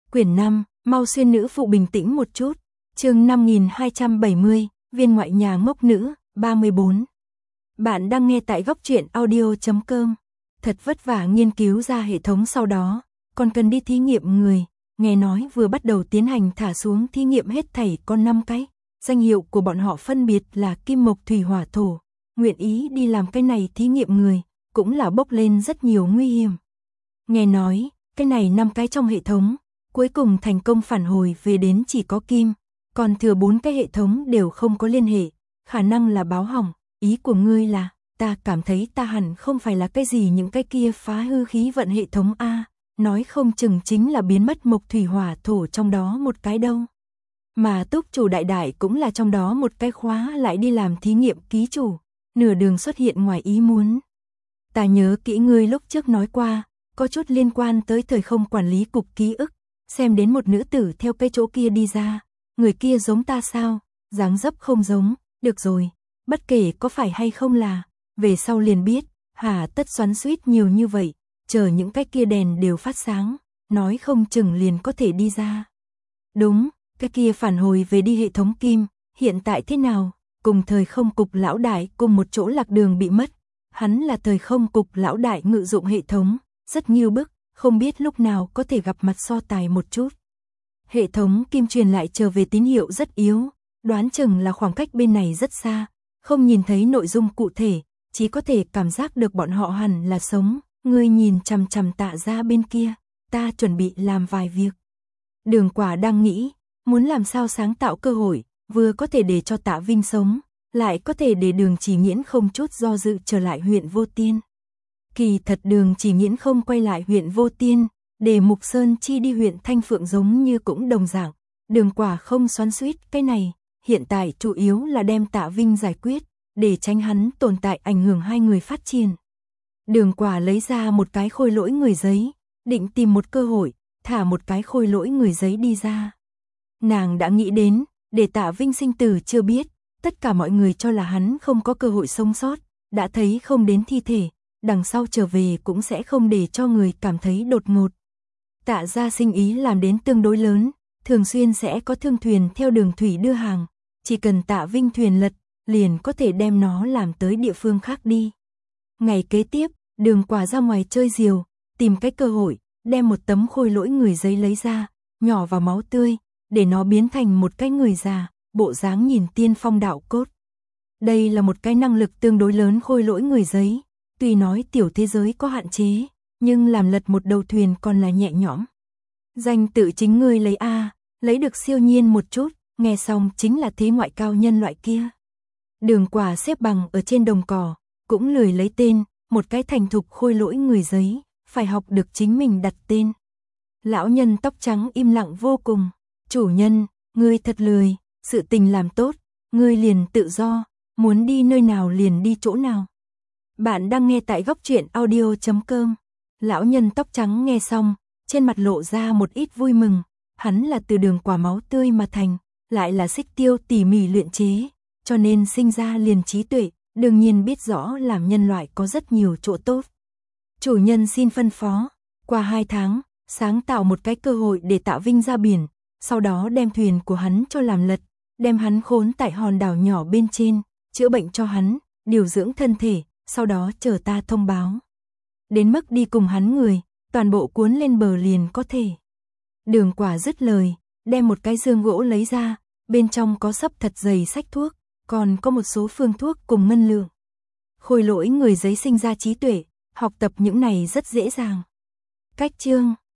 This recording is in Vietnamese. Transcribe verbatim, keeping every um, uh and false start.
Quyển năm, mau xuyên nữ phụ bình tĩnh một chút. Chương năm nghìn hai trăm bảy mươi, viên ngoại nhà ngốc nữ, ba mươi bốn. Bạn đang nghe tại góc truyện audio chấm com. Thật vất vả nghiên cứu ra hệ thống, sau đó còn cần đi thí nghiệm người. Nghe nói vừa bắt đầu tiến hành thả xuống thí nghiệm hết thảy con năm cái. Danh hiệu của bọn họ phân biệt là kim mộc thủy hỏa thổ. Nguyện ý đi làm cái này thí nghiệm người, cũng là bốc lên rất nhiều nguy hiểm. Nghe nói, cái này năm cái trong hệ thống, cuối cùng thành công phản hồi về đến chỉ có kim, còn thừa bốn cái hệ thống đều không có liên hệ, khả năng là báo hỏng. Ý của ngươi là, ta cảm thấy ta hẳn không phải là cái gì những cái kia phá hư khí vận hệ thống A, nói không chừng chính là biến mất mộc thủy hỏa thổ trong đó một cái đâu. Mà túc chủ đại đại cũng là trong đó một cái khóa lại đi làm thí nghiệm ký chủ, nửa đường xuất hiện ngoài ý muốn. Ta nhớ kỹ ngươi lúc trước nói qua, có chút liên quan tới thời không quản lý cục ký ức, xem đến một nữ tử theo cái chỗ kia đi ra, người kia giống ta sao, dáng dấp không giống, được rồi, bất kể có phải hay không là, về sau liền biết, hà tất xoắn xuýt nhiều như vậy, chờ những cái kia đèn đều phát sáng, nói không chừng liền có thể đi ra. Đúng, cái kia phản hồi về đi hệ thống kim, hiện tại thế nào, cùng thời không cục lão đại cùng một chỗ lạc đường bị mất, hắn là thời không cục lão đại ngự dụng hệ thống, rất nghiêu bức, không biết lúc nào có thể gặp mặt so tài một chút. Hệ thống kim truyền lại trở về tín hiệu rất yếu, đoán chừng là khoảng cách bên này rất xa, không nhìn thấy nội dung cụ thể, chỉ có thể cảm giác được bọn họ hẳn là sống. Ngươi nhìn chằm chằm Tạ ra bên kia, ta chuẩn bị làm vài việc. Đường Quả đang nghĩ, muốn làm sao sáng tạo cơ hội, vừa có thể để cho Tạ Vinh sống, lại có thể để Đường Chỉ Nghiễn không chút do dự trở lại huyện Vô Tiên. Kỳ thật Đường Chỉ Nghiễn không quay lại huyện Vô Tiên, để Mục Sơn Chi đi huyện Thanh Phượng giống như cũng đồng dạng. Đường Quả không xoắn xuýt cái này, hiện tại chủ yếu là đem Tạ Vinh giải quyết, để tránh hắn tồn tại ảnh hưởng hai người phát triển. Đường Quả lấy ra một cái khôi lỗi người giấy, định tìm một cơ hội, thả một cái khôi lỗi người giấy đi ra. Nàng đã nghĩ đến, để Tạ Vinh sinh tử chưa biết, tất cả mọi người cho là hắn không có cơ hội sống sót, đã thấy không đến thi thể, đằng sau trở về cũng sẽ không để cho người cảm thấy đột ngột. Tạ gia sinh ý làm đến tương đối lớn, thường xuyên sẽ có thương thuyền theo đường thủy đưa hàng, chỉ cần Tạ Vinh thuyền lật, liền có thể đem nó làm tới địa phương khác đi. Ngày kế tiếp, Đường Quả ra ngoài chơi diều, tìm cái cơ hội, đem một tấm khôi lỗi người giấy lấy ra, nhỏ vào máu tươi, để nó biến thành một cái người già, bộ dáng nhìn tiên phong đạo cốt. Đây là một cái năng lực tương đối lớn khôi lỗi người giấy, tuy nói tiểu thế giới có hạn chế, nhưng làm lật một đầu thuyền còn là nhẹ nhõm. Danh tự chính ngươi lấy a, lấy được siêu nhiên một chút, nghe xong chính là thế ngoại cao nhân loại kia. Đường Quả xếp bằng ở trên đồng cỏ, cũng lười lấy tên, một cái thành thục khôi lỗi người giấy, phải học được chính mình đặt tên. Lão nhân tóc trắng im lặng vô cùng, chủ nhân, ngươi thật lười, sự tình làm tốt, ngươi liền tự do, muốn đi nơi nào liền đi chỗ nào. Bạn đang nghe tại góc truyện audio chấm com. Lão nhân tóc trắng nghe xong, trên mặt lộ ra một ít vui mừng, hắn là từ Đường Quả máu tươi mà thành, lại là xích tiêu tỉ mỉ luyện chế, cho nên sinh ra liền trí tuệ, đương nhiên biết rõ làm nhân loại có rất nhiều chỗ tốt. Chủ nhân xin phân phó, qua hai tháng, sáng tạo một cái cơ hội để Tạ Vinh ra biển, sau đó đem thuyền của hắn cho làm lật, đem hắn khốn tại hòn đảo nhỏ bên trên, chữa bệnh cho hắn, điều dưỡng thân thể, sau đó chờ ta thông báo. Đến mức đi cùng hắn người, toàn bộ cuốn lên bờ liền có thể. Đường Quả dứt lời, đem một cái dương gỗ lấy ra, bên trong có xấp thật dày sách thuốc, còn có một số phương thuốc cùng ngân lượng. Khôi lỗi người giấy sinh ra trí tuệ, học tập những này rất dễ dàng. Cách chương